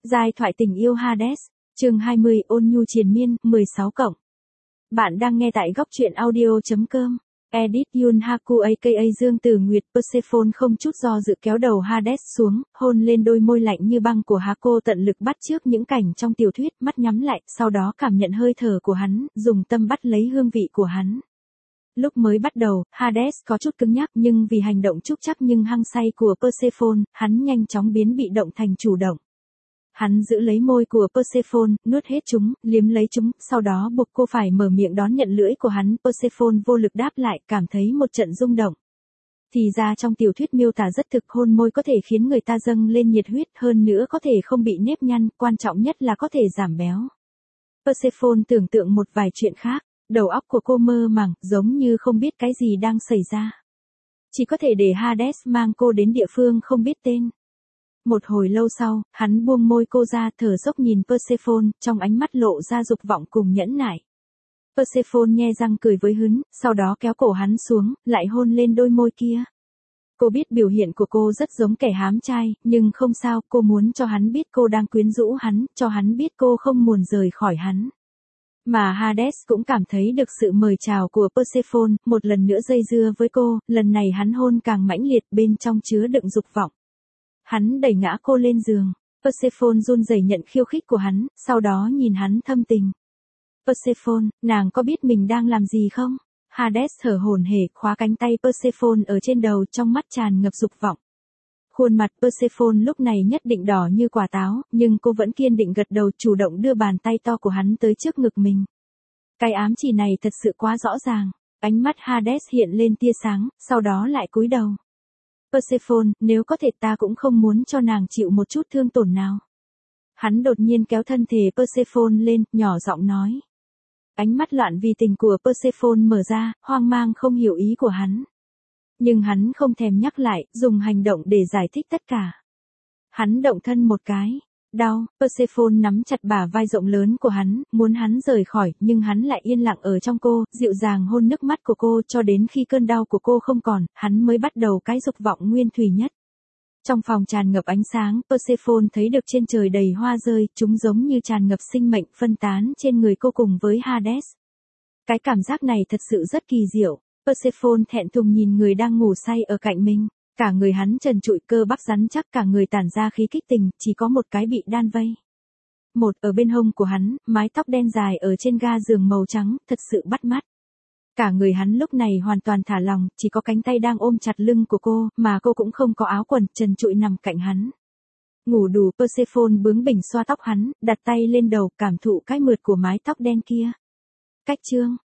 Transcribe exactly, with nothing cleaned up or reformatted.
Giai thoại tình yêu Hades, chương hai mươi, ôn nhu triền miên, mười sáu cộng. Bạn đang nghe tại góc truyện audio.com. Edit Yun Haku aka Dương Tử Nguyệt. Persephone không chút do dự kéo đầu Hades xuống, hôn lên đôi môi lạnh như băng của Hako, tận lực bắt chước những cảnh trong tiểu thuyết, mắt nhắm lại, sau đó cảm nhận hơi thở của hắn, dùng tâm bắt lấy hương vị của hắn. Lúc mới bắt đầu, Hades có chút cứng nhắc, nhưng vì hành động trúc trắc nhưng hăng say của Persephone, hắn nhanh chóng biến bị động thành chủ động. Hắn giữ lấy môi của Persephone, nuốt hết chúng, liếm lấy chúng, sau đó buộc cô phải mở miệng đón nhận lưỡi của hắn. Persephone vô lực đáp lại, cảm thấy một trận rung động. Thì ra trong tiểu thuyết miêu tả rất thực, hôn môi có thể khiến người ta dâng lên nhiệt huyết, hơn nữa có thể không bị nếp nhăn, quan trọng nhất là có thể giảm béo. Persephone tưởng tượng một vài chuyện khác, đầu óc của cô mơ màng, giống như không biết cái gì đang xảy ra. Chỉ có thể để Hades mang cô đến địa phương không biết tên. Một hồi lâu sau, hắn buông môi cô ra, thở dốc nhìn Persephone, trong ánh mắt lộ ra dục vọng cùng nhẫn nại. Persephone nhe răng cười với hứng, sau đó kéo cổ hắn xuống, lại hôn lên đôi môi kia. Cô biết biểu hiện của cô rất giống kẻ hám trai, nhưng không sao, cô muốn cho hắn biết cô đang quyến rũ hắn, cho hắn biết cô không muốn rời khỏi hắn. Mà Hades cũng cảm thấy được sự mời chào của Persephone, một lần nữa dây dưa với cô, lần này hắn hôn càng mãnh liệt, bên trong chứa đựng dục vọng. Hắn đẩy ngã cô lên giường. Persephone run rẩy nhận khiêu khích của hắn, sau đó nhìn hắn thâm tình. Persephone, nàng có biết mình đang làm gì không? Hades thở hổn hển khóa cánh tay Persephone ở trên đầu, trong mắt tràn ngập dục vọng. Khuôn mặt Persephone lúc này nhất định đỏ như quả táo, nhưng cô vẫn kiên định gật đầu, chủ động đưa bàn tay to của hắn tới trước ngực mình. Cái ám chỉ này thật sự quá rõ ràng. Ánh mắt Hades hiện lên tia sáng, sau đó lại cúi đầu. Persephone, nếu có thể ta cũng không muốn cho nàng chịu một chút thương tổn nào. Hắn đột nhiên kéo thân thể Persephone lên, nhỏ giọng nói. Ánh mắt loạn vì tình của Persephone mở ra, hoang mang không hiểu ý của hắn. Nhưng hắn không thèm nhắc lại, dùng hành động để giải thích tất cả. Hắn động thân một cái. Đau, Persephone nắm chặt bả vai rộng lớn của hắn, muốn hắn rời khỏi, nhưng hắn lại yên lặng ở trong cô, dịu dàng hôn nước mắt của cô, cho đến khi cơn đau của cô không còn, hắn mới bắt đầu cái dục vọng nguyên thủy nhất. Trong phòng tràn ngập ánh sáng, Persephone thấy được trên trời đầy hoa rơi, chúng giống như tràn ngập sinh mệnh, phân tán trên người cô cùng với Hades. Cái cảm giác này thật sự rất kỳ diệu. Persephone thẹn thùng nhìn người đang ngủ say ở cạnh mình. Cả người hắn trần trụi, cơ bắp rắn chắc, cả người tản ra khí kích tình, chỉ có một cái bị đan vây. Một ở bên hông của hắn, mái tóc đen dài ở trên ga giường màu trắng, thật sự bắt mắt. Cả người hắn lúc này hoàn toàn thả lỏng, chỉ có cánh tay đang ôm chặt lưng của cô, mà cô cũng không có áo quần, trần trụi nằm cạnh hắn. Ngủ đủ, Persephone bướng bỉnh xoa tóc hắn, đặt tay lên đầu, cảm thụ cái mượt của mái tóc đen kia. Cách chương.